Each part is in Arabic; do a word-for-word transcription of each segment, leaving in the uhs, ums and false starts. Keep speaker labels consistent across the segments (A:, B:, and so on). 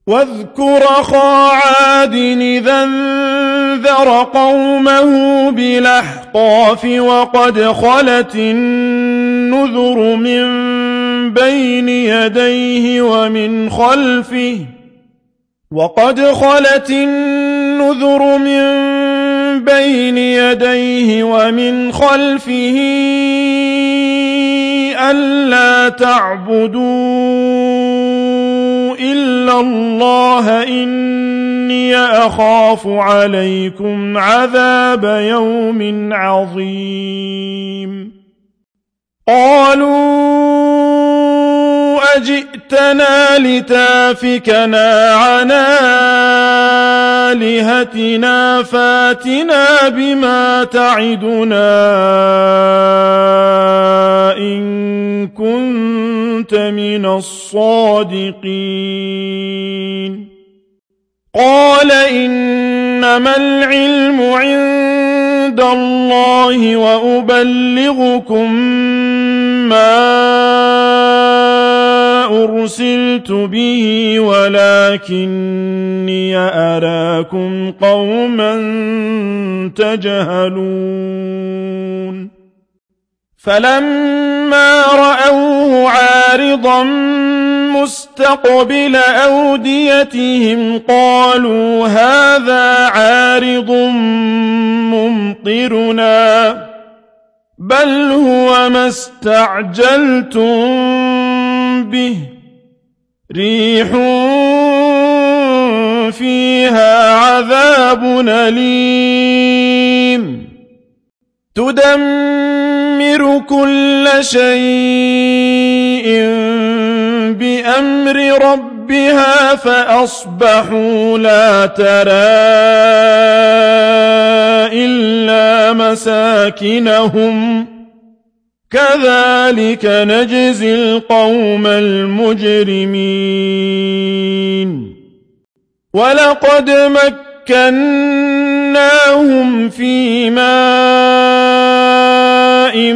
A: واذكر أخا عاد إذا انذر قومه بالأحقاف وقد خلت النذر من بين يديه ومن خلفه وقد خلت النذر من بين يديه ومن خلفه ألا تعبدوا إلا الله إني أخاف عليكم عذاب يوم عظيم قالوا أجئتنا لتافكنا عن آلهتنا فاتنا بما تعدنا إن كنت من الصادقين قال إنما العلم عند الله وأبلغكم ما أرسلت به ولكني أراكم قوما تجهلون فلما رأوه عارضا مستقبل أوديتهم قالوا هذا عارض ممطرنا بل هو ما استعجلتم به ريح فيها عذاب أليم تدمر كل شيء بأمر ربها فأصبحوا لا ترى إلا مساكنهم كذلك نجزي القوم المجرمين ولقد مكناهم في ماء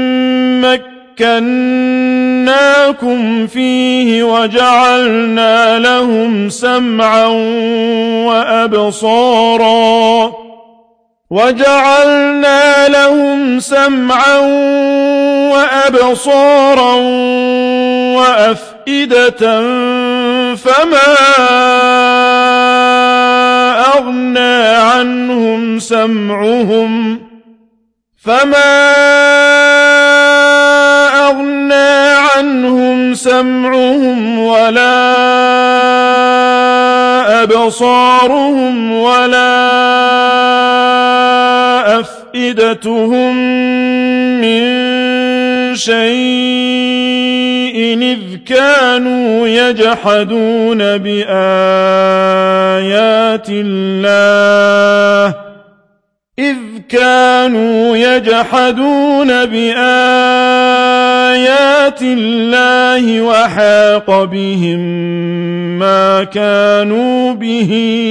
A: مكناكم فيه وجعلنا لهم سمعا وأبصارا وجعلنا لهم سمعا وأبصارا وأفئدة فما أغنى عنهم سمعهم فما أغنى عنهم سمعهم ولا أبصارهم ولا أفئدتهم من شيء إذ كانوا يجحدون بآيات الله إذ كانوا يجحدون بآيات الله وحاق بهم ما كانوا به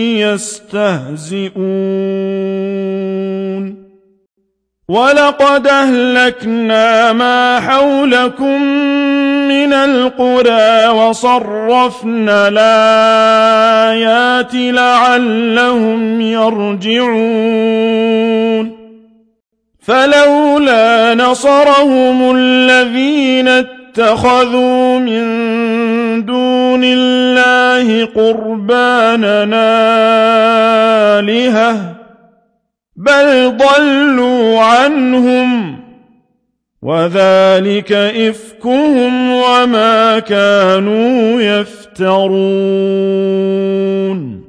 A: يستهزئون ولقد أهلكنا ما حولكم من القرى وصرفنا الآيات لعلهم يرجعون فلولا نصرهم الذين اتخذوا من دون الله قربانا آلهة بل ضلوا عنهم وذلك إفكهم وما كانوا يفترون